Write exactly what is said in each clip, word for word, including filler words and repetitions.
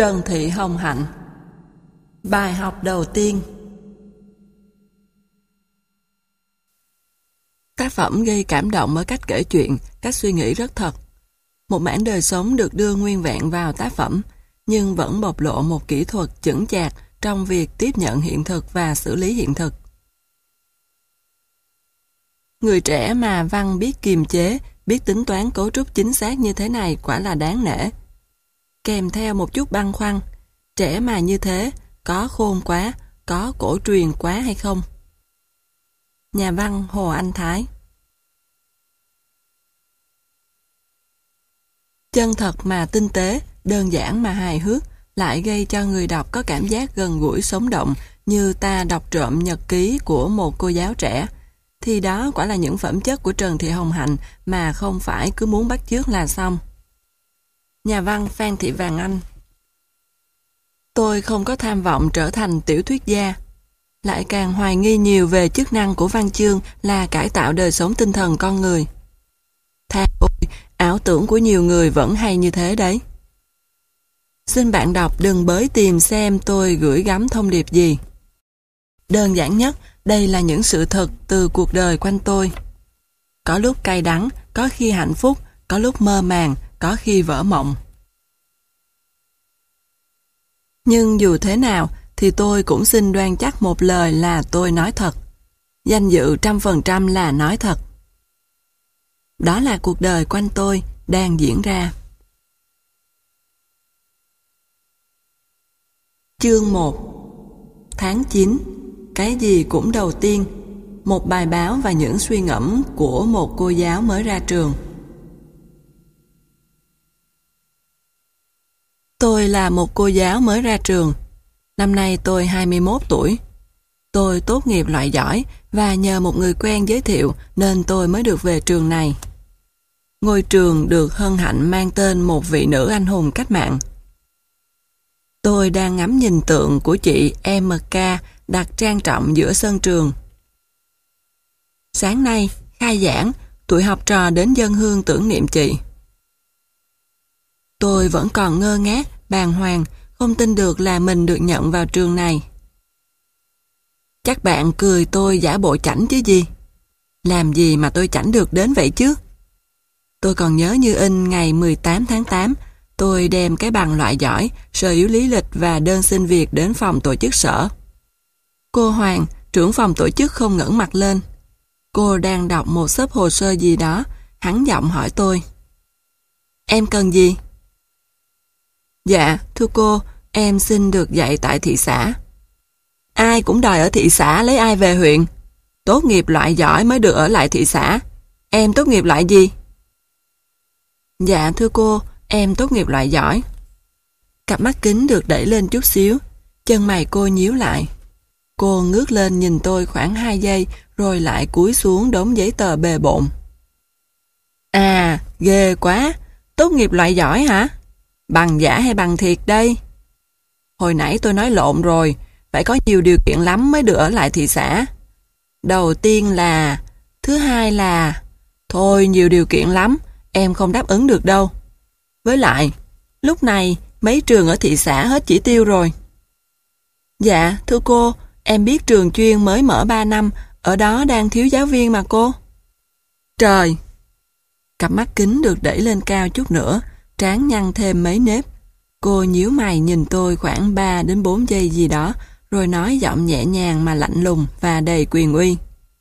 Trần Thị Hồng Hạnh. Bài học đầu tiên. Tác phẩm gây cảm động ở cách kể chuyện, cách suy nghĩ rất thật. Một mảng đời sống được đưa nguyên vẹn vào tác phẩm, nhưng vẫn bộc lộ một kỹ thuật chững chạc trong việc tiếp nhận hiện thực và xử lý hiện thực. Người trẻ mà văn biết kiềm chế, biết tính toán cấu trúc chính xác như thế này quả là đáng nể. Kèm theo một chút băn khoăn, trẻ mà như thế, có khôn quá, có cổ truyền quá hay không? Nhà văn Hồ Anh Thái. Chân thật mà tinh tế, đơn giản mà hài hước, lại gây cho người đọc có cảm giác gần gũi sống động như ta đọc trộm nhật ký của một cô giáo trẻ. Thì đó quả là những phẩm chất của Trần Thị Hồng Hạnh mà không phải cứ muốn bắt chước là xong. Nhà văn Phan Thị Vàng Anh. Tôi không có tham vọng trở thành tiểu thuyết gia, lại càng hoài nghi nhiều về chức năng của văn chương là cải tạo đời sống tinh thần con người. Tha ôi, ảo tưởng của nhiều người vẫn hay như thế đấy. Xin bạn đọc đừng bới tìm xem tôi gửi gắm thông điệp gì. Đơn giản nhất, đây là những sự thật từ cuộc đời quanh tôi. Có lúc cay đắng, có khi hạnh phúc, có lúc mơ màng, có khi vỡ mộng. Nhưng dù thế nào thì tôi cũng xin đoan chắc một lời là tôi nói thật. Danh dự trăm phần trăm là nói thật. Đó là cuộc đời quanh tôi đang diễn ra. Chương một. Tháng chín. Cái gì cũng đầu tiên. Một bài báo và những suy ngẫm của một cô giáo mới ra trường. Tôi là một cô giáo mới ra trường. Năm nay tôi hai mươi mốt tuổi. Tôi tốt nghiệp loại giỏi và nhờ một người quen giới thiệu nên tôi mới được về trường này. Ngôi trường được hân hạnh mang tên một vị nữ anh hùng cách mạng. Tôi đang ngắm nhìn tượng của chị em ca đặt trang trọng giữa sân trường. Sáng nay, khai giảng, tụi học trò đến dâng hương tưởng niệm chị. Tôi vẫn còn ngơ ngác, bàng hoàng, không tin được là mình được nhận vào trường này. Chắc bạn cười tôi giả bộ chảnh chứ gì. Làm gì mà tôi chảnh được đến vậy chứ? Tôi còn nhớ như in ngày mười tám tháng tám, tôi đem cái bằng loại giỏi, sơ yếu lý lịch và đơn xin việc đến phòng tổ chức sở. Cô Hoàng, trưởng phòng tổ chức không ngẩng mặt lên. Cô đang đọc một xấp hồ sơ gì đó, hắn giọng hỏi tôi. Em cần gì? Dạ, thưa cô, em xin được dạy tại thị xã. Ai cũng đòi ở thị xã lấy ai về huyện. Tốt nghiệp loại giỏi mới được ở lại thị xã. Em tốt nghiệp loại gì? Dạ thưa cô, em tốt nghiệp loại giỏi. Cặp mắt kính được đẩy lên chút xíu, chân mày cô nhíu lại. Cô ngước lên nhìn tôi khoảng hai giây rồi lại cúi xuống đống giấy tờ bề bộn. À, ghê quá, tốt nghiệp loại giỏi hả? Bằng giả hay bằng thiệt đây? Hồi nãy tôi nói lộn rồi, phải có nhiều điều kiện lắm mới được ở lại thị xã. Đầu tiên là, thứ hai là, thôi nhiều điều kiện lắm, em không đáp ứng được đâu. Với lại, lúc này mấy trường ở thị xã hết chỉ tiêu rồi. Dạ, thưa cô, em biết trường chuyên mới mở ba năm, ở đó đang thiếu giáo viên mà cô. Trời! Cặp mắt kính được đẩy lên cao chút nữa, trán nhăn thêm mấy nếp. Cô nhíu mày nhìn tôi khoảng ba đến bốn giây gì đó, rồi nói giọng nhẹ nhàng mà lạnh lùng và đầy quyền uy.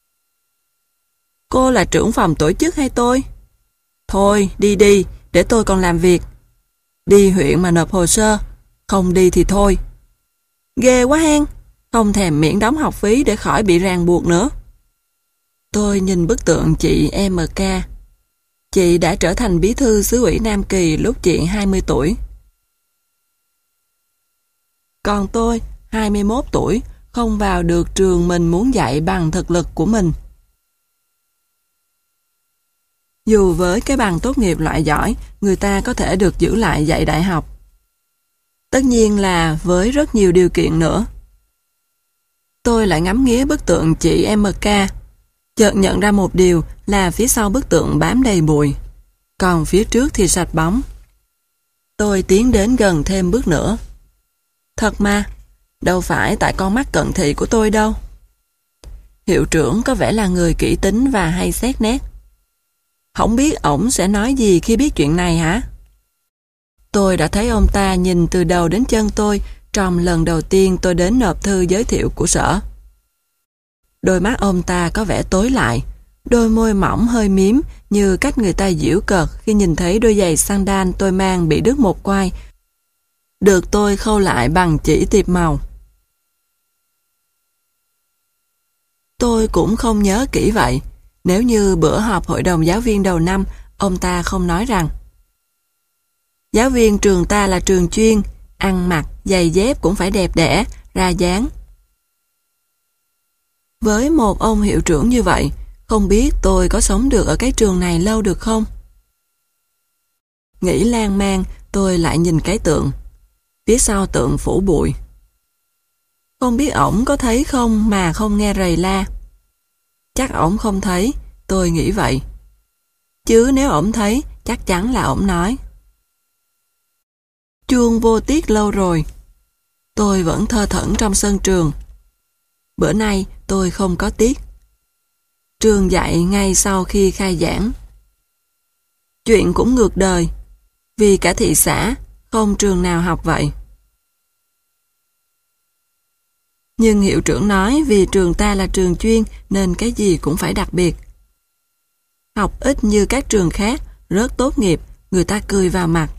Cô là trưởng phòng tổ chức hay tôi? Thôi, đi đi, để tôi còn làm việc. Đi huyện mà nộp hồ sơ, không đi thì thôi. Ghê quá hen, không thèm miễn đóng học phí để khỏi bị ràng buộc nữa. Tôi nhìn bức tượng chị em ca. Chị đã trở thành bí thư xứ ủy Nam Kỳ lúc chị hai mươi tuổi. Còn tôi, hai mươi mốt tuổi, không vào được trường mình muốn dạy bằng thực lực của mình. Dù với cái bằng tốt nghiệp loại giỏi, người ta có thể được giữ lại dạy đại học. Tất nhiên là với rất nhiều điều kiện nữa. Tôi lại ngắm nghía bức tượng chị em ca, chợt nhận ra một điều là phía sau bức tượng bám đầy bụi, còn phía trước thì sạch bóng. Tôi tiến đến gần thêm bước nữa. Thật mà, đâu phải tại con mắt cận thị của tôi đâu. Hiệu trưởng có vẻ là người kỹ tính và hay xét nét. Không biết ổng sẽ nói gì khi biết chuyện này hả? Tôi đã thấy ông ta nhìn từ đầu đến chân tôi trong lần đầu tiên tôi đến nộp thư giới thiệu của sở. Đôi mắt ông ta có vẻ tối lại, đôi môi mỏng hơi mím như cách người ta giễu cợt khi nhìn thấy đôi giày sandal tôi mang bị đứt một quai, được tôi khâu lại bằng chỉ tiệp màu. Tôi cũng không nhớ kỹ vậy, nếu như bữa họp hội đồng giáo viên đầu năm, ông ta không nói rằng giáo viên trường ta là trường chuyên, ăn mặc, giày dép cũng phải đẹp đẽ, ra dáng. Với một ông hiệu trưởng như vậy, không biết tôi có sống được ở cái trường này lâu được không? Nghĩ lan man, tôi lại nhìn cái tượng. Phía sau tượng phủ bụi. Không biết ổng có thấy không mà không nghe rầy la. Chắc ổng không thấy, tôi nghĩ vậy. Chứ nếu ổng thấy, chắc chắn là ổng nói. Chuông vô tiết lâu rồi. Tôi vẫn thơ thẩn trong sân trường. Bữa nay tôi không có tiết. Trường dạy ngay sau khi khai giảng. Chuyện cũng ngược đời. Vì cả thị xã, không trường nào học vậy. Nhưng hiệu trưởng nói vì trường ta là trường chuyên nên cái gì cũng phải đặc biệt. Học ít như các trường khác, rớt tốt nghiệp, người ta cười vào mặt.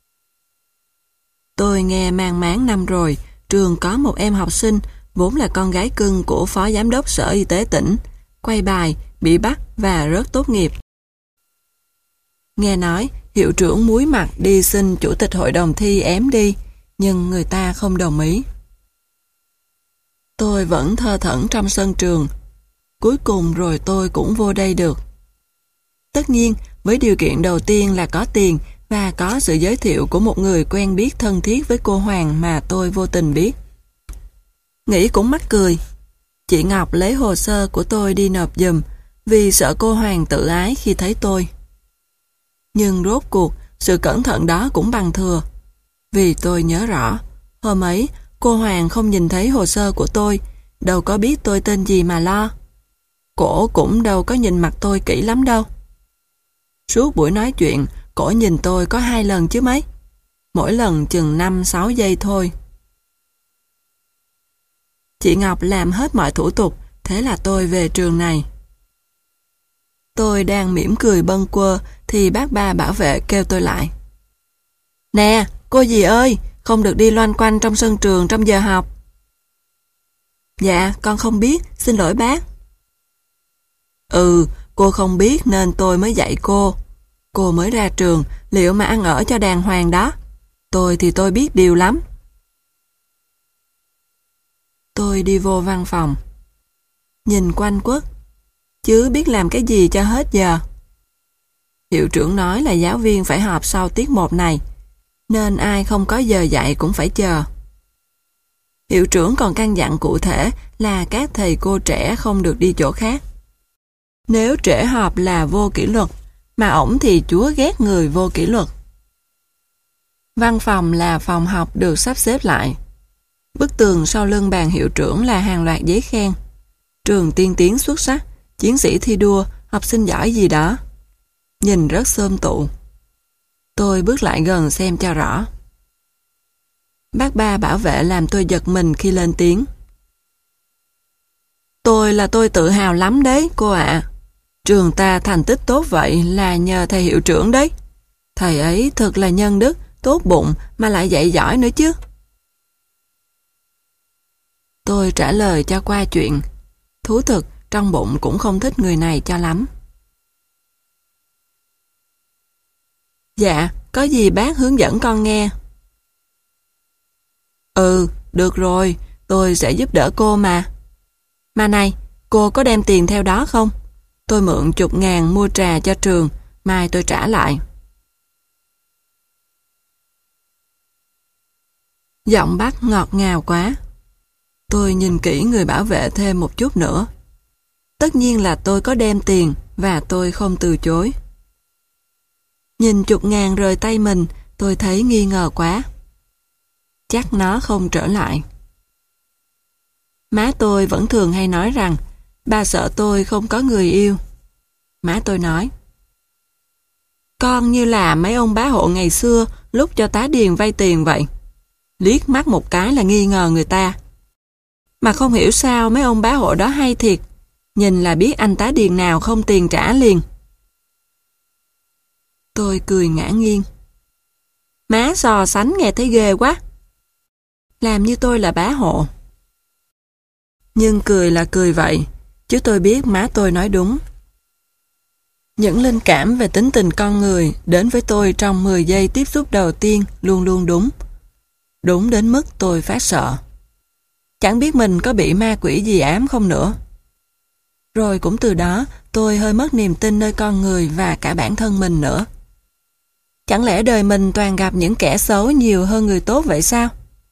Tôi nghe mang máng năm rồi, trường có một em học sinh, vốn là con gái cưng của phó giám đốc sở y tế tỉnh, quay bài, bị bắt và rớt tốt nghiệp. Nghe nói, hiệu trưởng muối mặt đi xin chủ tịch hội đồng thi ém đi, nhưng người ta không đồng ý. Tôi vẫn thơ thẩn trong sân trường. Cuối cùng rồi tôi cũng vô đây được. Tất nhiên, với điều kiện đầu tiên là có tiền và có sự giới thiệu của một người quen biết thân thiết với cô Hoàng mà tôi vô tình biết. Nghĩ cũng mắc cười. Chị Ngọc lấy hồ sơ của tôi đi nộp giùm vì sợ cô Hoàng tự ái khi thấy tôi. Nhưng rốt cuộc, sự cẩn thận đó cũng bằng thừa. Vì tôi nhớ rõ, hôm ấy, cô Hoàng không nhìn thấy hồ sơ của tôi, đâu có biết tôi tên gì mà lo. Cổ cũng đâu có nhìn mặt tôi kỹ lắm đâu. Suốt buổi nói chuyện, cổ nhìn tôi có hai lần chứ mấy. Mỗi lần chừng năm sáu giây thôi. Chị Ngọc làm hết mọi thủ tục, thế là tôi về trường này. Tôi đang mỉm cười bâng quơ thì bác ba bảo vệ kêu tôi lại. Nè, cô dì ơi, không được đi loanh quanh trong sân trường trong giờ học. Dạ, con không biết, xin lỗi bác. Ừ, cô không biết nên tôi mới dạy cô. Cô mới ra trường, liệu mà ăn ở cho đàng hoàng đó. Tôi thì tôi biết điều lắm. Tôi đi vô văn phòng. Nhìn quanh quất, chứ biết làm cái gì cho hết giờ. Hiệu trưởng nói là giáo viên phải họp sau tiết một này, nên ai không có giờ dạy cũng phải chờ. Hiệu trưởng còn căn dặn cụ thể là các thầy cô trẻ không được đi chỗ khác. Nếu trễ họp là vô kỷ luật, mà ổng thì chúa ghét người vô kỷ luật. Văn phòng là phòng học được sắp xếp lại. Bức tường sau lưng bàn hiệu trưởng là hàng loạt giấy khen. Trường tiên tiến xuất sắc, chiến sĩ thi đua, học sinh giỏi gì đó. Nhìn rất xôm tụ. Tôi bước lại gần xem cho rõ. Bác ba bảo vệ làm tôi giật mình khi lên tiếng. Tôi là tôi tự hào lắm đấy, cô ạ. Trường ta thành tích tốt vậy là nhờ thầy hiệu trưởng đấy. Thầy ấy thật là nhân đức, tốt bụng mà lại dạy giỏi nữa chứ. Tôi trả lời cho qua chuyện. Thú thực, trong bụng cũng không thích người này cho lắm. Dạ, có gì bác hướng dẫn con nghe. Ừ, được rồi, tôi sẽ giúp đỡ cô mà. Mà này, cô có đem tiền theo đó không? Tôi mượn chục ngàn mua trà cho trường, mai tôi trả lại. Giọng bác ngọt ngào quá. Tôi nhìn kỹ người bảo vệ thêm một chút nữa. Tất nhiên là tôi có đem tiền và tôi không từ chối. Nhìn chục ngàn rời tay mình, tôi thấy nghi ngờ quá. chắc nó không trở lại. Má tôi vẫn thường hay nói rằng bà sợ tôi không có người yêu. Má tôi nói, con như là mấy ông bá hộ ngày xưa lúc cho tá điền vay tiền vậy. Liếc mắt một cái là nghi ngờ người ta. Mà không hiểu sao mấy ông bá hộ đó hay thiệt. Nhìn là biết anh tá điền nào không tiền trả liền. Tôi cười ngã nghiêng. Má so sánh nghe thấy ghê quá. Làm như tôi là bá hộ. Nhưng cười là cười vậy, chứ tôi biết má tôi nói đúng. Những linh cảm về tính tình con người đến với tôi trong mười giây tiếp xúc đầu tiên luôn luôn đúng. Đúng đến mức tôi phát sợ. Chẳng biết mình có bị ma quỷ gì ám không nữa. Rồi cũng từ đó tôi hơi mất niềm tin nơi con người và cả bản thân mình nữa. Chẳng lẽ đời mình toàn gặp những kẻ xấu nhiều hơn người tốt vậy sao?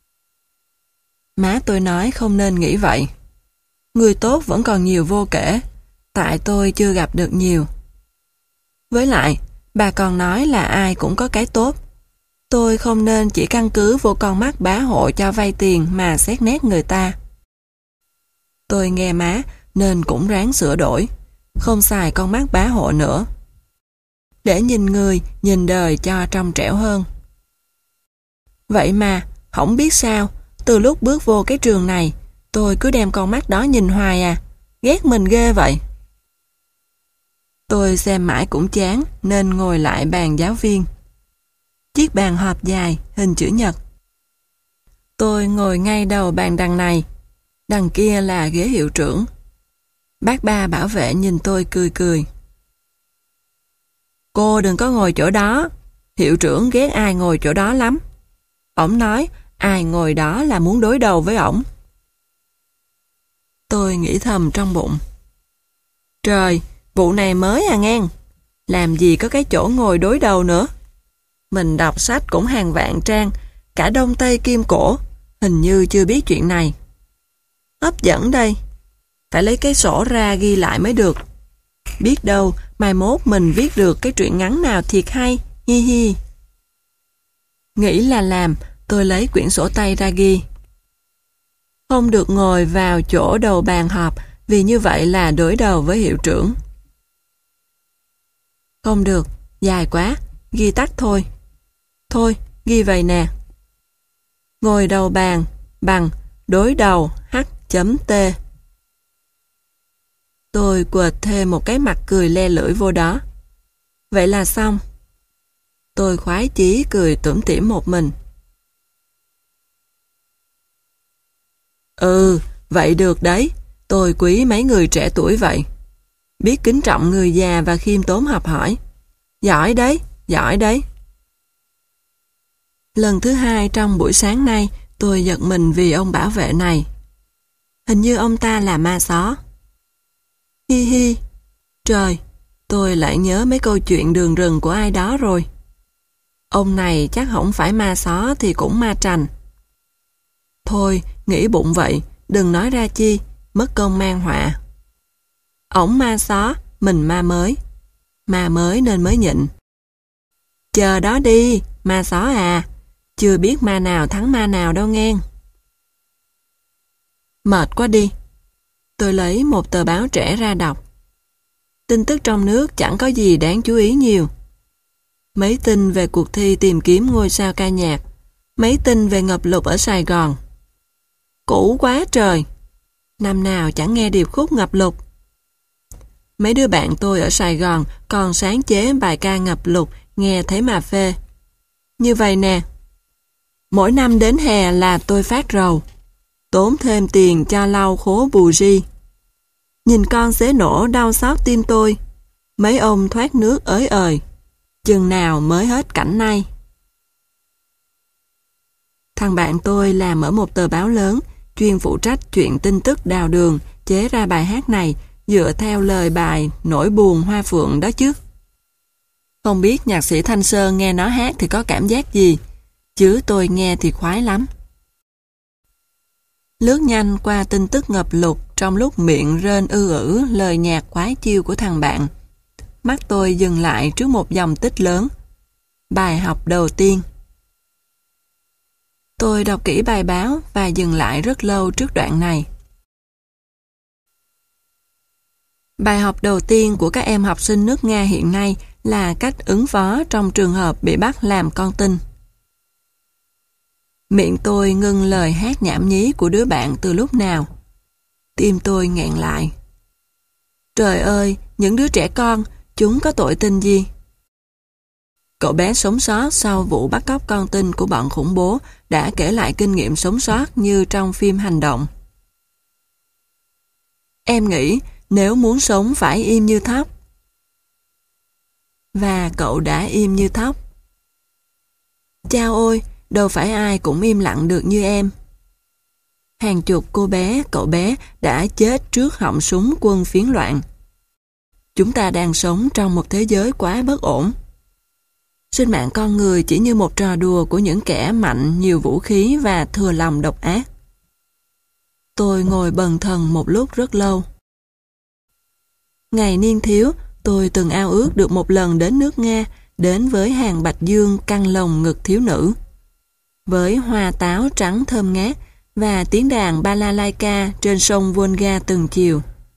Má tôi nói không nên nghĩ vậy. Người tốt vẫn còn nhiều vô kể, tại tôi chưa gặp được nhiều. Với lại, bà còn nói là ai cũng có cái tốt. Tôi không nên chỉ căn cứ vô con mắt bá hộ cho vay tiền mà xét nét người ta. Tôi nghe má nên cũng ráng sửa đổi, không xài con mắt bá hộ nữa. Để nhìn người, nhìn đời cho trong trẻo hơn. Vậy mà, không biết sao, từ lúc bước vô cái trường này, tôi cứ đem con mắt đó nhìn hoài à, ghét mình ghê vậy. Tôi xem mãi cũng chán nên ngồi lại bàn giáo viên. Chiếc bàn họp dài, hình chữ nhật. Tôi ngồi ngay đầu bàn đằng này, đằng kia là ghế hiệu trưởng. Bác ba bảo vệ nhìn tôi cười cười. Cô đừng có ngồi chỗ đó, hiệu trưởng ghét ai ngồi chỗ đó lắm. Ổng nói ai ngồi đó là muốn đối đầu với ổng. Tôi nghĩ thầm trong bụng. Trời, vụ này mới à ngang. Làm gì có cái chỗ ngồi đối đầu nữa. Mình đọc sách cũng hàng vạn trang, cả Đông Tây Kim Cổ, hình như chưa biết chuyện này. Hấp dẫn đây. Phải lấy cái sổ ra ghi lại mới được. Biết đâu, mai mốt mình viết được cái truyện ngắn nào thiệt hay, hi hi. Nghĩ là làm, tôi lấy quyển sổ tay ra ghi. Không được ngồi vào chỗ đầu bàn họp, vì như vậy là đối đầu với hiệu trưởng. Không được, dài quá, ghi tắt thôi. Thôi, ghi vậy nè. Ngồi đầu bàn, bằng, đối đầu, h chấm t. Tôi quệt thêm một cái mặt cười le lưỡi vô đó. Vậy là xong. Tôi khoái chí cười tủm tỉm một mình. Ừ, vậy được đấy. Tôi quý mấy người trẻ tuổi vậy. Biết kính trọng người già và khiêm tốn học hỏi. Giỏi đấy, giỏi đấy. Lần thứ hai trong buổi sáng nay, tôi giật mình vì ông bảo vệ này. Hình như ông ta là ma xó. Hi hi. Trời, tôi lại nhớ mấy câu chuyện đường rừng của ai đó rồi. Ông này chắc không phải ma xó thì cũng ma trành. Thôi, nghĩ bụng vậy, đừng nói ra chi, mất công mang họa. Ổng ma xó, mình ma mới. Ma mới nên mới nhịn. Chờ đó đi, ma xó à. Chưa biết ma nào thắng ma nào đâu ngang. Mệt quá đi. Tôi lấy một tờ báo trẻ ra đọc. Tin tức trong nước chẳng có gì đáng chú ý nhiều. Mấy tin về cuộc thi tìm kiếm ngôi sao ca nhạc. Mấy tin về ngập lụt ở Sài Gòn. Cũ quá trời. Năm nào chẳng nghe điệp khúc ngập lụt. Mấy đứa bạn tôi ở Sài Gòn còn sáng chế bài ca ngập lụt nghe thế mà phê. Như vậy nè. Mỗi năm đến hè là tôi phát rầu. Tốn thêm tiền cho lau khố bù ri. Nhìn con xế nổ đau xót tim tôi. Mấy ông thoát nước ới ời. Chừng nào mới hết cảnh này. Thằng bạn tôi làm ở một tờ báo lớn, chuyên phụ trách chuyện tin tức đào đường, chế ra bài hát này dựa theo lời bài Nỗi buồn hoa phượng đó chứ. Không biết nhạc sĩ Thanh Sơn nghe nó hát thì có cảm giác gì, chứ tôi nghe thì khoái lắm. Lướt nhanh qua tin tức ngập lụt trong lúc miệng rên ư ử lời nhạc khoái chiêu của thằng bạn. Mắt tôi dừng lại trước một dòng tích lớn. Bài học đầu tiên. Tôi đọc kỹ bài báo và dừng lại rất lâu trước đoạn này. Bài học đầu tiên của các em học sinh nước Nga hiện nay là cách ứng phó trong trường hợp bị bắt làm con tin. Miệng tôi ngưng lời hát nhảm nhí của đứa bạn từ lúc nào. Tim tôi nghẹn lại. Trời ơi, những đứa trẻ con, chúng có tội tình gì? Cậu bé sống sót sau vụ bắt cóc con tin của bọn khủng bố đã kể lại kinh nghiệm sống sót như trong phim hành động. Em nghĩ nếu muốn sống phải im như thóc. Và cậu đã im như thóc. Chao ôi, đâu phải ai cũng im lặng được như em. Hàng chục cô bé, cậu bé đã chết trước họng súng quân phiến loạn. Chúng ta đang sống trong một thế giới quá bất ổn. Sinh mạng con người chỉ như một trò đùa của những kẻ mạnh, nhiều vũ khí và thừa lòng độc ác. Tôi ngồi bần thần một lúc rất lâu. Ngày niên thiếu, tôi từng ao ước được một lần đến nước Nga, đến với hàng bạch dương căng lồng ngực thiếu nữ. Với hoa táo trắng thơm ngát và tiếng đàn balalaika trên sông Volga từng chiều.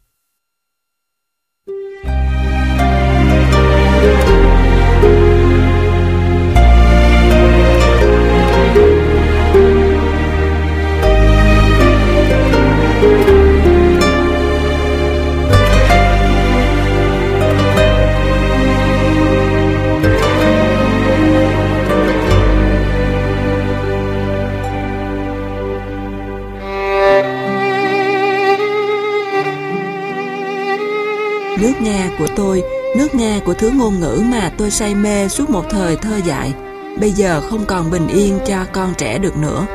Nước Nga của tôi, nước Nga của thứ ngôn ngữ mà tôi say mê suốt một thời thơ dại, bây giờ không còn bình yên cho con trẻ được nữa.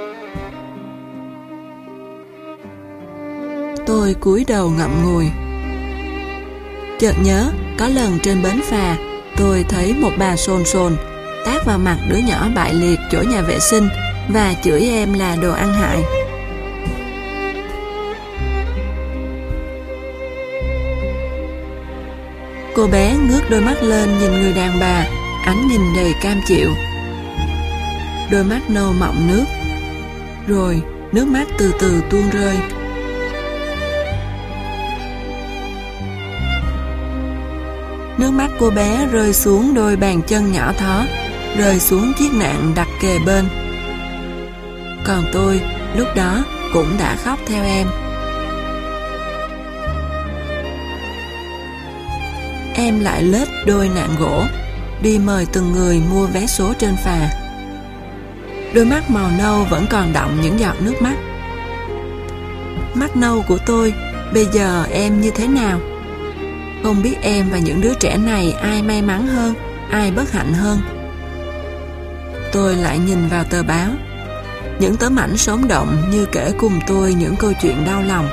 Tôi cúi đầu ngậm ngùi. Chợt nhớ, có lần trên bến phà, tôi thấy một bà sồn sồn, tát vào mặt đứa nhỏ bại liệt chỗ nhà vệ sinh và chửi em là đồ ăn hại. Cô bé ngước đôi mắt lên nhìn người đàn bà, ánh nhìn đầy cam chịu. Đôi mắt nâu mọng nước. Rồi nước mắt từ từ tuôn rơi. Nước mắt cô bé rơi xuống đôi bàn chân nhỏ thó, rơi xuống chiếc nạng đặt kề bên. Còn tôi, lúc đó cũng đã khóc theo em. Em lại lết đôi nạng gỗ, đi mời từng người mua vé số trên phà. Đôi mắt màu nâu vẫn còn đọng những giọt nước mắt. Mắt nâu của tôi, bây giờ em như thế nào? Không biết em và những đứa trẻ này ai may mắn hơn, ai bất hạnh hơn. Tôi lại nhìn vào tờ báo. Những tấm ảnh sống động như kể cùng tôi những câu chuyện đau lòng.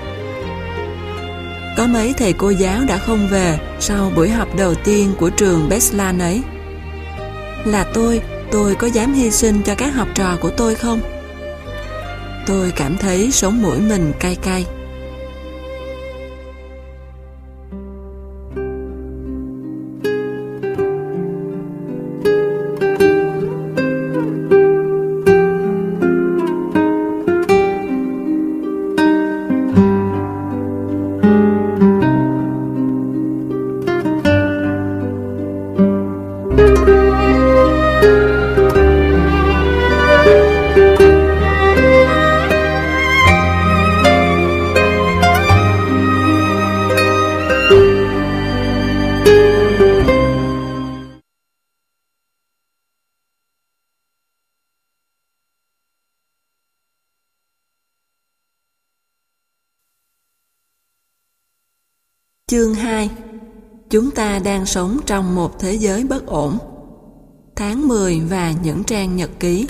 Có mấy thầy cô giáo đã không về sau buổi học đầu tiên của trường Beslan ấy. Là tôi, tôi có dám hy sinh cho các học trò của tôi không? Tôi cảm thấy sống mũi mình cay cay. Chương hai. Chúng ta đang sống trong một thế giới bất ổn. Tháng mười và những trang nhật ký.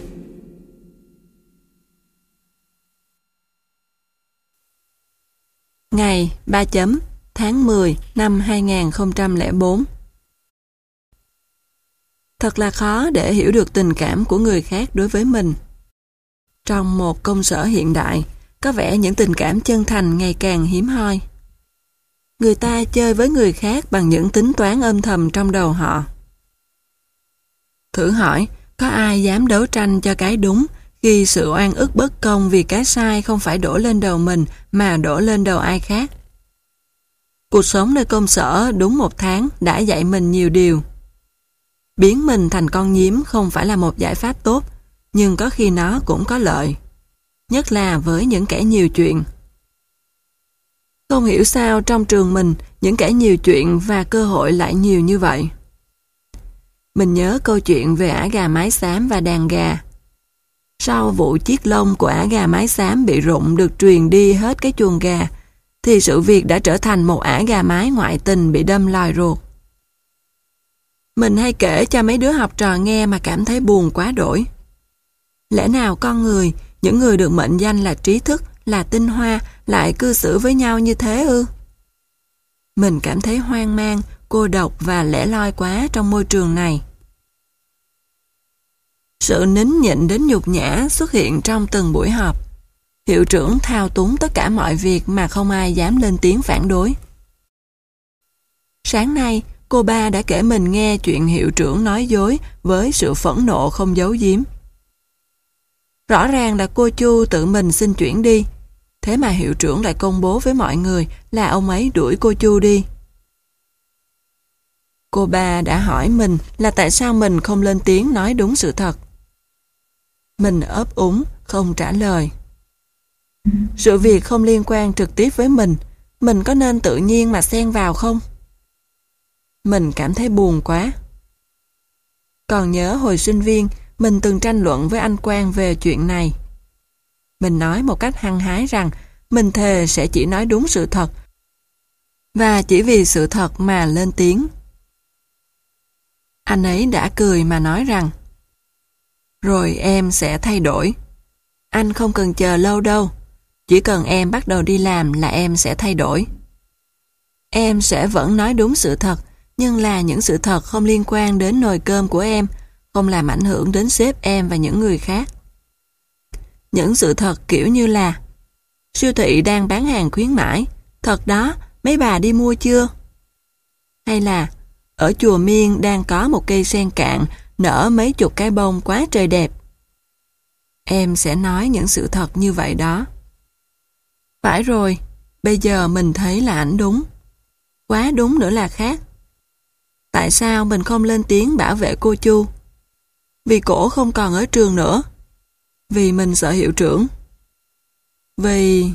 Ngày ba chấm tháng mười năm hai nghìn không trăm lẻ bốn. Thật là khó để hiểu được tình cảm của người khác đối với mình. Trong một công sở hiện đại, có vẻ những tình cảm chân thành ngày càng hiếm hoi. Người ta chơi với người khác bằng những tính toán âm thầm trong đầu họ. Thử hỏi, có ai dám đấu tranh cho cái đúng Khi sự oan ức bất công vì cái sai không phải đổ lên đầu mình mà đổ lên đầu ai khác. Cuộc sống nơi công sở đúng một tháng đã dạy mình nhiều điều. Biến mình thành con nhím không phải là một giải pháp tốt, nhưng có khi nó cũng có lợi. Nhất là với những kẻ nhiều chuyện. Không hiểu sao trong trường mình, những kẻ nhiều chuyện và cơ hội lại nhiều như vậy. Mình nhớ câu chuyện về ả gà mái xám và đàn gà. Sau vụ chiếc lông của ả gà mái xám bị rụng được truyền đi hết cái chuồng gà, thì sự việc đã trở thành một ả gà mái ngoại tình bị đâm lòi ruột. Mình hay kể cho mấy đứa học trò nghe mà cảm thấy buồn quá đỗi. Lẽ nào con người, những người được mệnh danh là trí thức, là tinh hoa, lại cư xử với nhau như thế ư? Mình cảm thấy hoang mang, cô độc và lẻ loi quá trong môi trường này. Sự nín nhịn đến nhục nhã xuất hiện trong từng buổi họp. Hiệu trưởng thao túng tất cả mọi việc mà không ai dám lên tiếng phản đối. Sáng nay, cô ba đã kể mình nghe chuyện hiệu trưởng nói dối với sự phẫn nộ không giấu giếm. Rõ ràng là cô Chu tự mình xin chuyển đi, thế mà hiệu trưởng lại công bố với mọi người là ông ấy đuổi cô Chu đi. Cô ba đã hỏi mình là tại sao mình không lên tiếng nói đúng sự thật. Mình ấp úng, không trả lời. Sự việc không liên quan trực tiếp với mình, mình có nên tự nhiên mà xen vào không? Mình cảm thấy buồn quá. Còn nhớ hồi sinh viên, mình từng tranh luận với anh Quang về chuyện này. Mình nói một cách hăng hái rằng mình thề sẽ chỉ nói đúng sự thật và chỉ vì sự thật mà lên tiếng. Anh ấy đã cười mà nói rằng rồi em sẽ thay đổi. Anh không cần chờ lâu đâu. Chỉ cần em bắt đầu đi làm là em sẽ thay đổi. Em sẽ vẫn nói đúng sự thật, nhưng là những sự thật không liên quan đến nồi cơm của em, không làm ảnh hưởng đến sếp em và những người khác. Những sự thật kiểu như là siêu thị đang bán hàng khuyến mãi, thật đó, mấy bà đi mua chưa? Hay là ở chùa Miên đang có một cây sen cạn nở mấy chục cái bông quá trời đẹp. Em sẽ nói những sự thật như vậy đó. Phải rồi, bây giờ mình thấy là ảnh đúng. Quá đúng nữa là khác. Tại sao mình không lên tiếng bảo vệ cô Chu? Vì cổ không còn ở trường nữa. Vì mình sợ hiệu trưởng. Vì...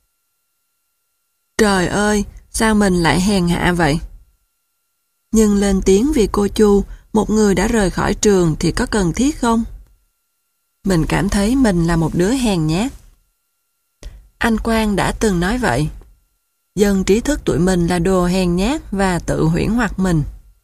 Trời ơi, sao mình lại hèn hạ vậy? Nhưng lên tiếng vì cô Chu, một người đã rời khỏi trường thì có cần thiết không? Mình cảm thấy mình là một đứa hèn nhát. Anh Quang đã từng nói vậy. Dân trí thức tụi mình là đồ hèn nhát và tự huyễn hoặc mình.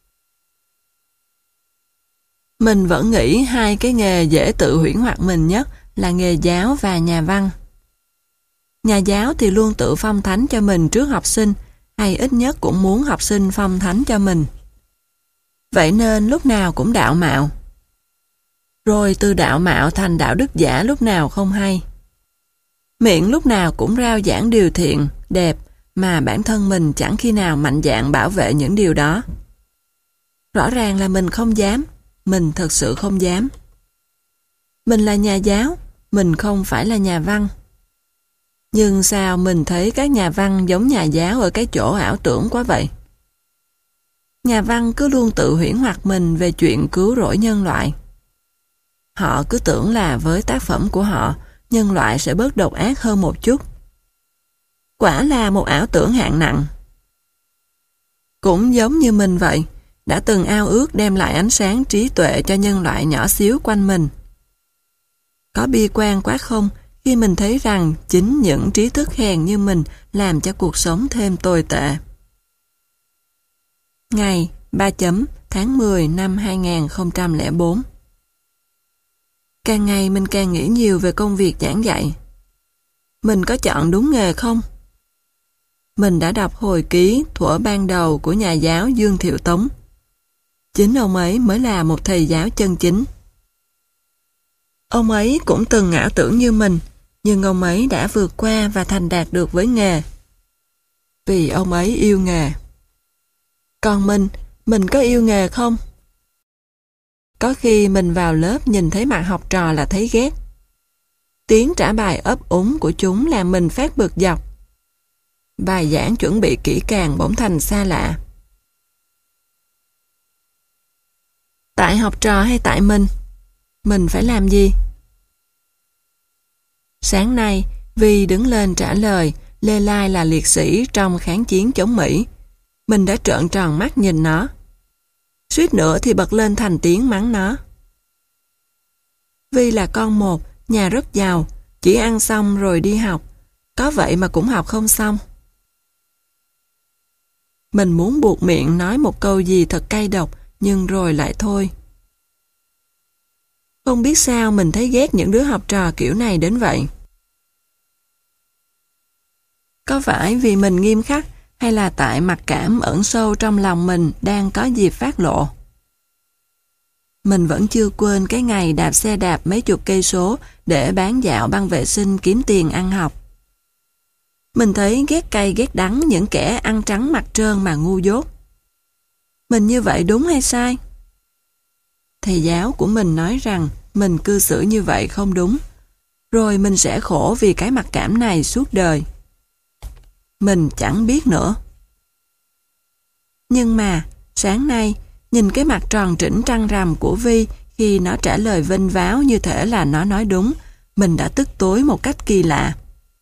Mình vẫn nghĩ hai cái nghề dễ tự huyễn hoặc mình nhất là nghề giáo và nhà văn. Nhà giáo thì luôn tự phong thánh cho mình trước học sinh, hay ít nhất cũng muốn học sinh phong thánh cho mình. Vậy nên lúc nào cũng đạo mạo. Rồi từ đạo mạo thành đạo đức giả lúc nào không hay. Miệng lúc nào cũng rao giảng điều thiện, đẹp, mà bản thân mình chẳng khi nào mạnh dạn bảo vệ những điều đó. Rõ ràng là mình không dám, mình thật sự không dám. Mình là nhà giáo, mình không phải là nhà văn. Nhưng sao mình thấy các nhà văn giống nhà giáo ở cái chỗ ảo tưởng quá vậy? Nhà văn cứ luôn tự huyễn hoặc mình về chuyện cứu rỗi nhân loại. Họ cứ tưởng là với tác phẩm của họ, nhân loại sẽ bớt độc ác hơn một chút. Quả là một ảo tưởng hạng nặng. Cũng giống như mình vậy, đã từng ao ước đem lại ánh sáng trí tuệ cho nhân loại nhỏ xíu quanh mình. Có bi quan quá không khi mình thấy rằng chính những trí thức hèn như mình làm cho cuộc sống thêm tồi tệ. Ngày ba chấm tháng mười năm hai nghìn không trăm lẻ bốn. Càng ngày mình càng nghĩ nhiều về công việc giảng dạy. Mình có chọn đúng nghề không? Mình đã đọc hồi ký thuở ban đầu của nhà giáo Dương Thiệu Tống. Chính ông ấy mới là một thầy giáo chân chính. Ông ấy cũng từng ảo tưởng như mình, nhưng ông ấy đã vượt qua và thành đạt được với nghề. Vì ông ấy yêu nghề. Còn mình, mình có yêu nghề không? Có khi mình vào lớp nhìn thấy mặt học trò là thấy ghét. Tiếng trả bài ấp úng của chúng làm mình phát bực dọc. Bài giảng chuẩn bị kỹ càng bỗng thành xa lạ. Tại học trò hay tại mình? Mình phải làm gì? Sáng nay, Vi đứng lên trả lời Lê Lai là liệt sĩ trong kháng chiến chống Mỹ. Mình đã trợn tròn mắt nhìn nó. Suýt nữa thì bật lên thành tiếng mắng nó. Vi là con một, nhà rất giàu, chỉ ăn xong rồi đi học. Có vậy mà cũng học không xong. Mình muốn buộc miệng nói một câu gì thật cay độc, nhưng rồi lại thôi. Không biết sao mình thấy ghét những đứa học trò kiểu này đến vậy. Có phải vì mình nghiêm khắc hay là tại mặc cảm ẩn sâu trong lòng mình đang có dịp phát lộ? Mình vẫn chưa quên cái ngày đạp xe đạp mấy chục cây số để bán dạo băng vệ sinh kiếm tiền ăn học. Mình thấy ghét cay ghét đắng những kẻ ăn trắng mặt trơn mà ngu dốt. Mình như vậy đúng hay sai? Thầy giáo của mình nói rằng mình cư xử như vậy không đúng, rồi mình sẽ khổ vì cái mặc cảm này suốt đời. Mình chẳng biết nữa. Nhưng mà, sáng nay, nhìn cái mặt tròn trĩnh trăng rằm của Vi khi nó trả lời vênh váo như thể là nó nói đúng, mình đã tức tối một cách kỳ lạ.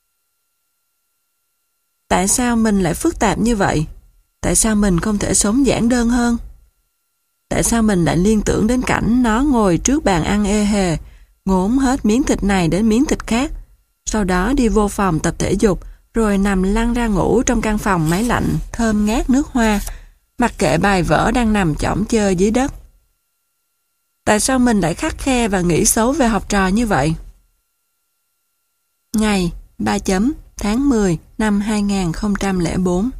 Tại sao mình lại phức tạp như vậy? Tại sao mình không thể sống giản đơn hơn? Tại sao mình lại liên tưởng đến cảnh nó ngồi trước bàn ăn ê hề, ngốn hết miếng thịt này đến miếng thịt khác, sau đó đi vô phòng tập thể dục, rồi nằm lăn ra ngủ trong căn phòng máy lạnh, thơm ngát nước hoa, mặc kệ bài vở đang nằm chõng chơ dưới đất. Tại sao mình lại khắt khe và nghĩ xấu về học trò như vậy? Ngày ba chấm tháng mười năm hai nghìn không trăm lẻ bốn.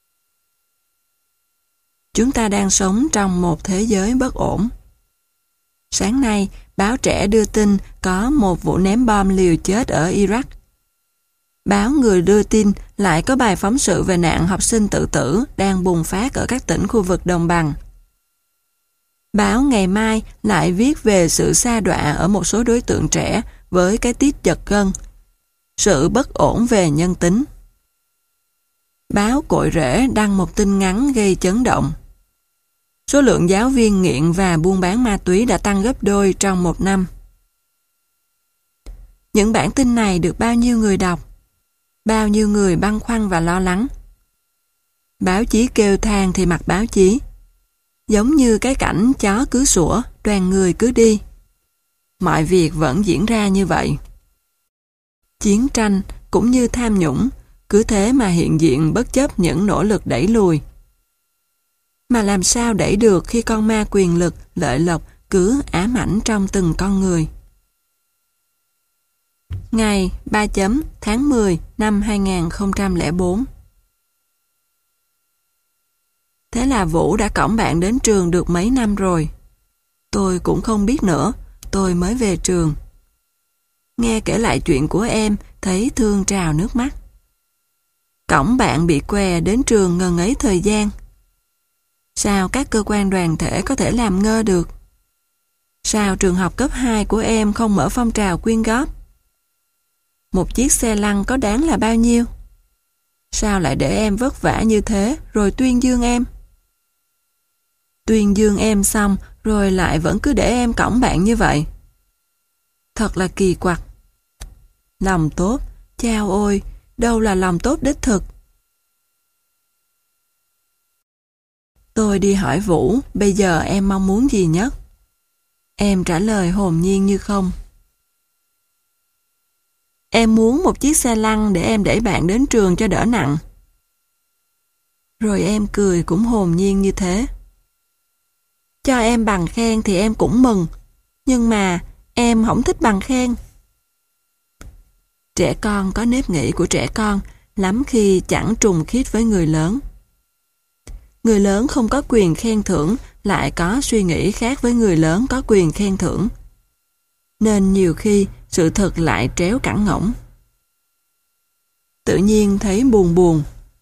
Chúng ta đang sống trong một thế giới bất ổn. Sáng nay, báo Trẻ đưa tin có một vụ ném bom liều chết ở Iraq. Báo Người đưa tin lại có bài phóng sự về nạn học sinh tự tử đang bùng phát ở các tỉnh khu vực đồng bằng. Báo Ngày Mai lại viết về sự sa đọa ở một số đối tượng trẻ với cái tít giật gân, sự bất ổn về nhân tính. Báo Cội Rễ đăng một tin ngắn gây chấn động. Số lượng giáo viên nghiện và buôn bán ma túy đã tăng gấp đôi trong một năm. Những bản tin này được bao nhiêu người đọc? Bao nhiêu người băn khoăn và lo lắng? Báo chí kêu than thì mặc báo chí. Giống như cái cảnh chó cứ sủa, đoàn người cứ đi. Mọi việc vẫn diễn ra như vậy. Chiến tranh cũng như tham nhũng, cứ thế mà hiện diện bất chấp những nỗ lực đẩy lùi. Mà làm sao đẩy được khi con ma quyền lực, lợi lộc cứ ám ảnh trong từng con người. Ngày ba chấm tháng mười năm hai nghìn không trăm lẻ bốn. Thế là Vũ đã cõng bạn đến trường được mấy năm rồi. Tôi cũng không biết nữa, tôi mới về trường. Nghe kể lại chuyện của em, thấy thương trào nước mắt. Cõng bạn bị què đến trường ngần ấy thời gian. Sao các cơ quan đoàn thể có thể làm ngơ được? Sao trường học cấp hai của em không mở phong trào quyên góp? Một chiếc xe lăn có đáng là bao nhiêu? Sao lại để em vất vả như thế rồi tuyên dương em? Tuyên dương em xong rồi lại vẫn cứ để em cõng bạn như vậy. Thật là kỳ quặc. Lòng tốt, chao ôi, đâu là lòng tốt đích thực. Tôi đi hỏi Vũ, bây giờ em mong muốn gì nhất? Em trả lời hồn nhiên như không. Em muốn một chiếc xe lăn để em đẩy bạn đến trường cho đỡ nặng. Rồi em cười cũng hồn nhiên như thế. Cho em bằng khen thì em cũng mừng, nhưng mà em không thích bằng khen. Trẻ con có nếp nghĩ của trẻ con, lắm khi chẳng trùng khít với người lớn. Người lớn không có quyền khen thưởng, lại có suy nghĩ khác với người lớn có quyền khen thưởng. Nên nhiều khi sự thật lại tréo cẳng ngỗng. Tự nhiên thấy buồn buồn.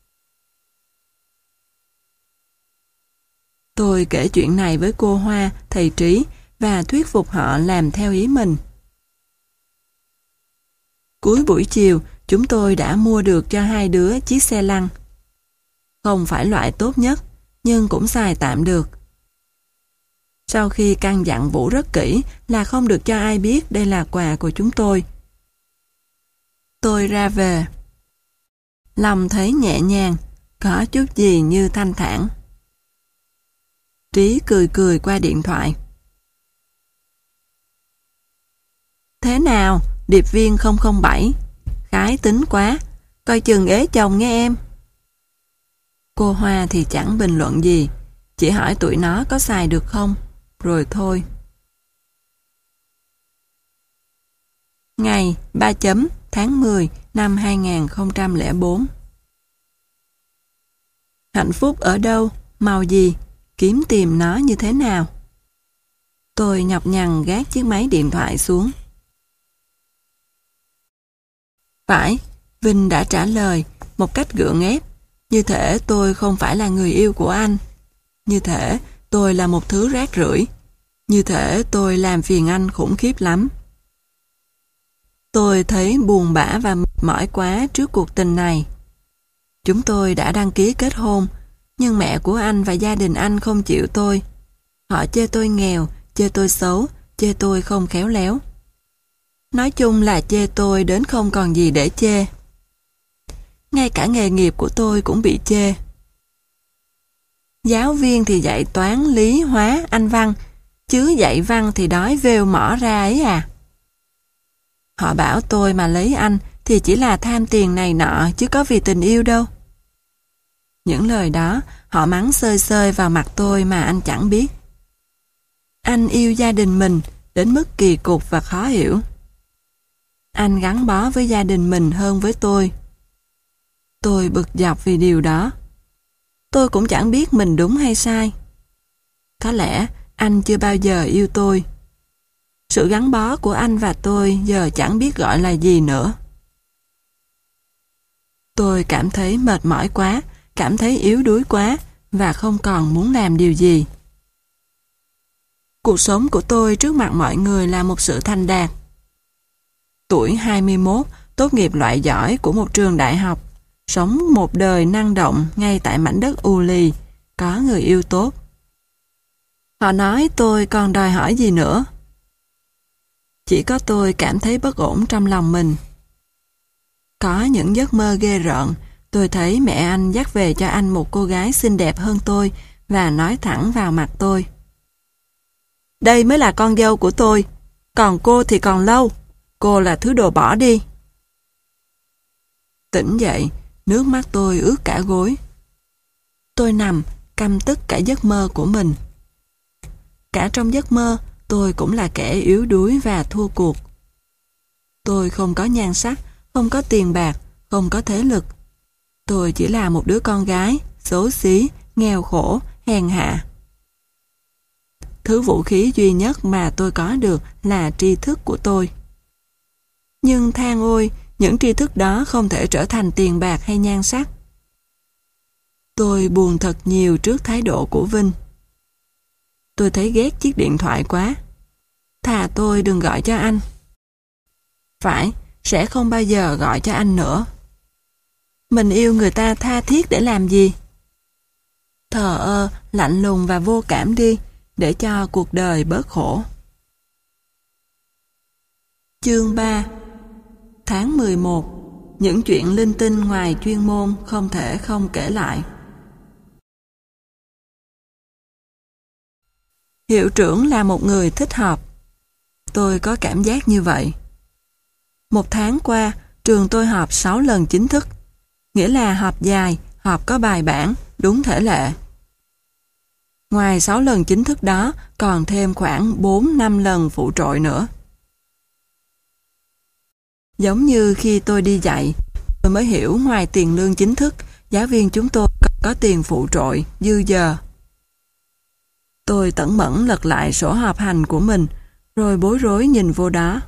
Tôi kể chuyện này với cô Hoa, thầy Trí và thuyết phục họ làm theo ý mình. Cuối buổi chiều, chúng tôi đã mua được cho hai đứa chiếc xe lăn. Không phải loại tốt nhất, nhưng cũng xài tạm được. Sau khi căn dặn Vũ rất kỹ là không được cho ai biết đây là quà của chúng tôi, tôi ra về. Lòng thấy nhẹ nhàng, có chút gì như thanh thản. Trí cười cười qua điện thoại. Thế nào, điệp viên không không bảy? Khái tính quá, coi chừng ế chồng nghe em. Cô Hoa thì chẳng bình luận gì, chỉ hỏi tụi nó có xài được không, rồi thôi. Ngày ba chấm tháng mười năm hai nghìn không trăm lẻ bốn. Hạnh phúc ở đâu, màu gì, kiếm tìm nó như thế nào? Tôi nhọc nhằn gác chiếc máy điện thoại xuống. Phải, Vinh đã trả lời một cách gượng ép, như thể tôi không phải là người yêu của anh, như thể tôi là một thứ rác rưởi, như thể tôi làm phiền anh khủng khiếp lắm. Tôi thấy buồn bã và mệt mỏi quá trước cuộc tình này. Chúng tôi đã đăng ký kết hôn, nhưng mẹ của anh và gia đình anh không chịu tôi. Họ chê tôi nghèo, chê tôi xấu, chê tôi không khéo léo. Nói chung là chê tôi đến không còn gì để chê. Ngay cả nghề nghiệp của tôi cũng bị chê. Giáo viên thì dạy toán, lý, hóa, anh văn, chứ dạy văn thì đói vêu mỏ ra ấy à. Họ bảo tôi mà lấy anh thì chỉ là tham tiền này nọ chứ có vì tình yêu đâu. Những lời đó họ mắng xơi xơi vào mặt tôi mà anh chẳng biết. Anh yêu gia đình mình đến mức kỳ cục và khó hiểu. Anh gắn bó với gia đình mình hơn với tôi. Tôi bực dọc vì điều đó. Tôi cũng chẳng biết mình đúng hay sai. Có lẽ anh chưa bao giờ yêu tôi. Sự gắn bó của anh và tôi giờ chẳng biết gọi là gì nữa. Tôi cảm thấy mệt mỏi quá, cảm thấy yếu đuối quá và không còn muốn làm điều gì. Cuộc sống của tôi trước mặt mọi người là một sự thành đạt. Tuổi hai mươi mốt, tốt nghiệp loại giỏi của một trường đại học, sống một đời năng động ngay tại mảnh đất u lì, có người yêu tốt. Họ nói tôi còn đòi hỏi gì nữa. Chỉ có tôi cảm thấy bất ổn trong lòng mình. Có những giấc mơ ghê rợn, tôi thấy mẹ anh dắt về cho anh một cô gái xinh đẹp hơn tôi và nói thẳng vào mặt tôi. Đây mới là con dâu của tôi, còn cô thì còn lâu, cô là thứ đồ bỏ đi. Tỉnh dậy, nước mắt tôi ướt cả gối. Tôi nằm, căm tức cả giấc mơ của mình. Cả trong giấc mơ, tôi cũng là kẻ yếu đuối và thua cuộc. Tôi không có nhan sắc, không có tiền bạc, không có thế lực. Tôi chỉ là một đứa con gái, xấu xí, nghèo khổ, hèn hạ. Thứ vũ khí duy nhất mà tôi có được là tri thức của tôi. Nhưng than ôi, những tri thức đó không thể trở thành tiền bạc hay nhan sắc. Tôi buồn thật nhiều trước thái độ của Vinh. Tôi thấy ghét chiếc điện thoại quá. Thà tôi đừng gọi cho anh. Phải, sẽ không bao giờ gọi cho anh nữa. Mình yêu người ta tha thiết để làm gì? Thờ ơ, lạnh lùng và vô cảm đi, để cho cuộc đời bớt khổ. Chương ba. Tháng mười một. Những chuyện linh tinh ngoài chuyên môn không thể không kể lại. Hiệu trưởng là một người thích họp. Tôi có cảm giác như vậy. Một tháng qua, trường tôi họp sáu lần chính thức, nghĩa là họp dài, họp có bài bản, đúng thể lệ. Ngoài sáu lần chính thức đó, còn thêm khoảng bốn năm lần phụ trội nữa. Giống như khi tôi đi dạy, tôi mới hiểu ngoài tiền lương chính thức, giáo viên chúng tôi còn có tiền phụ trội, dư giờ. Tôi tẩn mẫn lật lại sổ họp hành của mình, rồi bối rối nhìn vô đó.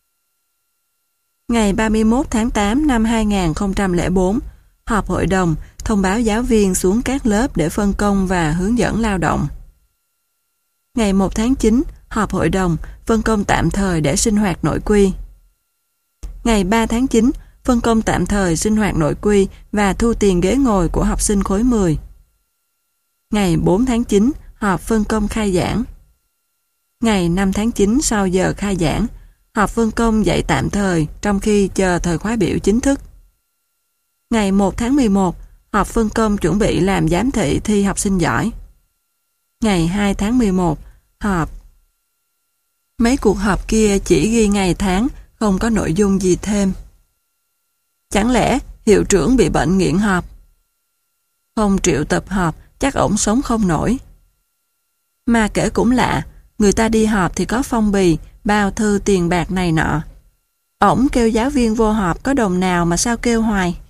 Ngày ba mươi mốt tháng tám năm hai nghìn không trăm lẻ bốn, họp hội đồng, thông báo giáo viên xuống các lớp để phân công và hướng dẫn lao động. Ngày một tháng chín, họp hội đồng, phân công tạm thời để sinh hoạt nội quy. Ngày ba tháng chín, phân công tạm thời sinh hoạt nội quy và thu tiền ghế ngồi của học sinh khối mười. Ngày bốn tháng chín, họp phân công khai giảng. Ngày năm tháng chín sau giờ khai giảng, họp phân công dạy tạm thời trong khi chờ thời khóa biểu chính thức. Ngày một tháng mười một, họp phân công chuẩn bị làm giám thị thi học sinh giỏi. Ngày hai tháng mười một, họp. Mấy cuộc họp kia chỉ ghi ngày tháng, không có nội dung gì thêm. Chẳng lẽ hiệu trưởng bị bệnh nghiện họp? Không triệu tập họp, chắc ổng sống không nổi. Mà kể cũng lạ, người ta đi họp thì có phong bì, bao thư tiền bạc này nọ. Ổng kêu giáo viên vô họp có đồng nào mà sao kêu hoài.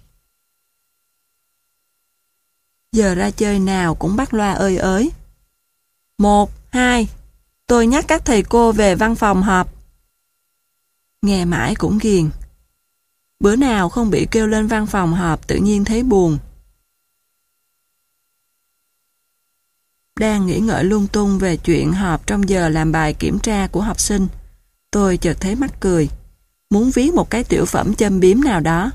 Giờ ra chơi nào cũng bắt loa ơi ới. Một, hai, tôi nhắc các thầy cô về văn phòng họp. Nghe mãi cũng ghiền. Bữa nào không bị kêu lên văn phòng họp tự nhiên thấy buồn. Đang nghĩ ngợi lung tung về chuyện họp trong giờ làm bài kiểm tra của học sinh, tôi chợt thấy mắc cười, muốn viết một cái tiểu phẩm châm biếm nào đó.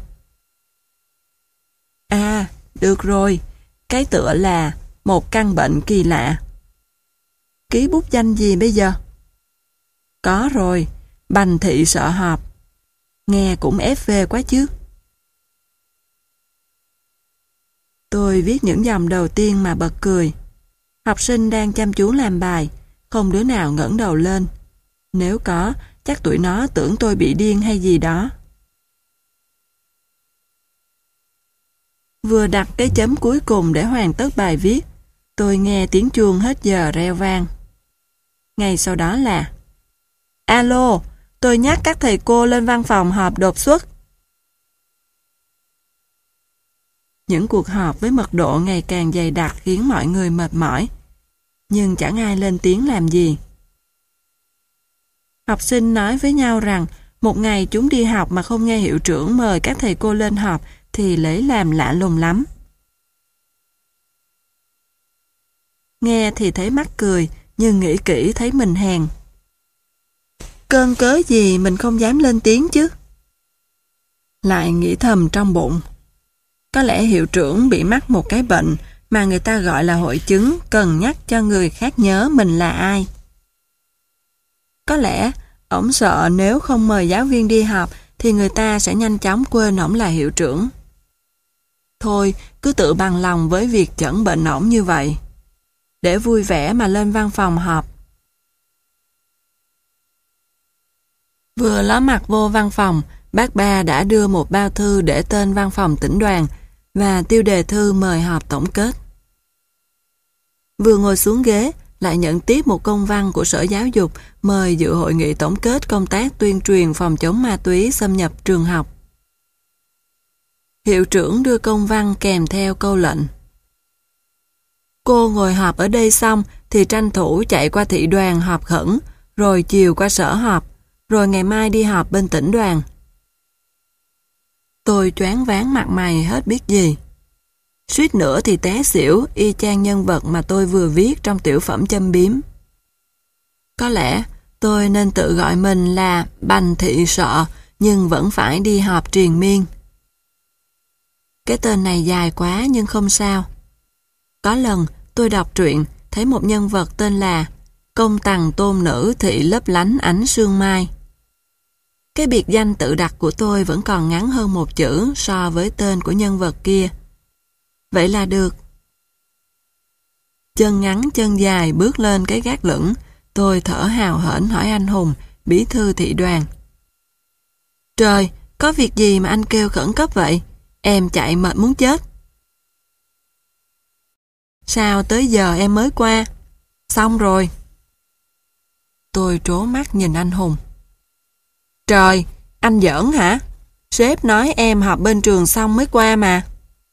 À, được rồi, cái tựa là một căn bệnh kỳ lạ. Ký bút danh gì bây giờ? Có rồi, Bành thị sợ họp. Nghe cũng ép vê quá chứ. Tôi viết những dòng đầu tiên mà bật cười. Học sinh đang chăm chú làm bài, không đứa nào ngẩng đầu lên. Nếu có, chắc tụi nó tưởng tôi bị điên hay gì đó. Vừa đặt cái chấm cuối cùng để hoàn tất bài viết, tôi nghe tiếng chuông hết giờ reo vang. Ngay sau đó là: Alo, tôi nhắc các thầy cô lên văn phòng họp đột xuất. Những cuộc họp với mật độ ngày càng dày đặc khiến mọi người mệt mỏi, nhưng chẳng ai lên tiếng làm gì. Học sinh nói với nhau rằng một ngày chúng đi học mà không nghe hiệu trưởng mời các thầy cô lên họp thì lấy làm lạ lùng lắm. Nghe thì thấy mắc cười, nhưng nghĩ kỹ thấy mình hèn. Cơn cớ gì mình không dám lên tiếng chứ? Lại nghĩ thầm trong bụng. Có lẽ hiệu trưởng bị mắc một cái bệnh mà người ta gọi là hội chứng cần nhắc cho người khác nhớ mình là ai. Có lẽ ổng sợ nếu không mời giáo viên đi họp thì người ta sẽ nhanh chóng quên ổng là hiệu trưởng. Thôi, cứ tự bằng lòng với việc chẩn bệnh ổng như vậy. Để vui vẻ mà lên văn phòng họp. Vừa ló mặt vô văn phòng, bác ba đã đưa một bao thư để tên văn phòng tỉnh đoàn và tiêu đề thư mời họp tổng kết. Vừa ngồi xuống ghế, lại nhận tiếp một công văn của Sở Giáo dục mời dự hội nghị tổng kết công tác tuyên truyền phòng chống ma túy xâm nhập trường học. Hiệu trưởng đưa công văn kèm theo câu lệnh. Cô ngồi họp ở đây xong thì tranh thủ chạy qua thị đoàn họp khẩn, rồi chiều qua sở họp, rồi ngày mai đi họp bên tỉnh đoàn. Tôi choáng váng mặt mày hết biết gì. Suýt nữa thì té xỉu y chang nhân vật mà tôi vừa viết trong tiểu phẩm châm biếm. Có lẽ tôi nên tự gọi mình là Bành thị sợ nhưng vẫn phải đi họp triền miên. Cái tên này dài quá nhưng không sao. Có lần tôi đọc truyện thấy một nhân vật tên là Công tằng tôn nữ thị lấp lánh ánh sương mai. Cái biệt danh tự đặt của tôi vẫn còn ngắn hơn một chữ so với tên của nhân vật kia. Vậy là được. Chân ngắn chân dài bước lên cái gác lửng, tôi thở hào hển hỏi anh Hùng, bí thư thị đoàn. Trời, có việc gì mà anh kêu khẩn cấp vậy? Em chạy mệt muốn chết. Sao tới giờ em mới qua? Xong rồi. Tôi trố mắt nhìn anh Hùng. Trời, anh giỡn hả? Sếp nói em họp bên trường xong mới qua mà.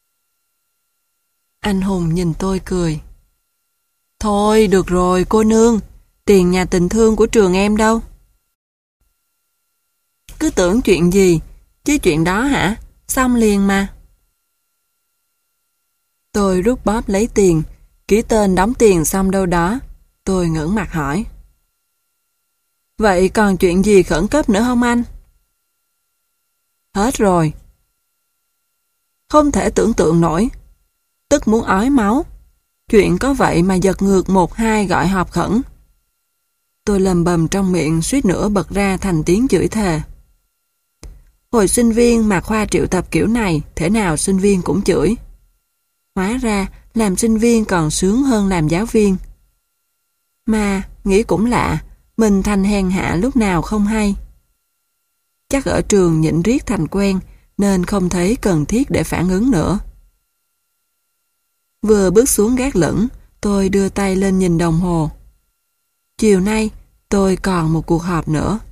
Anh Hùng nhìn tôi cười. Thôi được rồi cô nương, tiền nhà tình thương của trường em đâu. Cứ tưởng chuyện gì, chứ chuyện đó hả? Xong liền mà. Tôi rút bóp lấy tiền, ký tên đóng tiền xong đâu đó. Tôi ngẩng mặt hỏi. Vậy còn chuyện gì khẩn cấp nữa không anh? hết rồi. Không thể tưởng tượng nổi. Tức muốn ói máu. Chuyện có vậy mà giật ngược một hai gọi họp khẩn. Tôi lầm bầm trong miệng suýt nữa bật ra thành tiếng chửi thề. Hồi sinh viên mà khoa triệu tập kiểu này, thể nào sinh viên cũng chửi. Hóa ra, làm sinh viên còn sướng hơn làm giáo viên. Mà, nghĩ cũng lạ, mình thành hèn hạ lúc nào không hay. Chắc ở trường nhịn riết thành quen, nên không thấy cần thiết để phản ứng nữa. Vừa bước xuống gác lửng, tôi đưa tay lên nhìn đồng hồ. Chiều nay, tôi còn một cuộc họp nữa.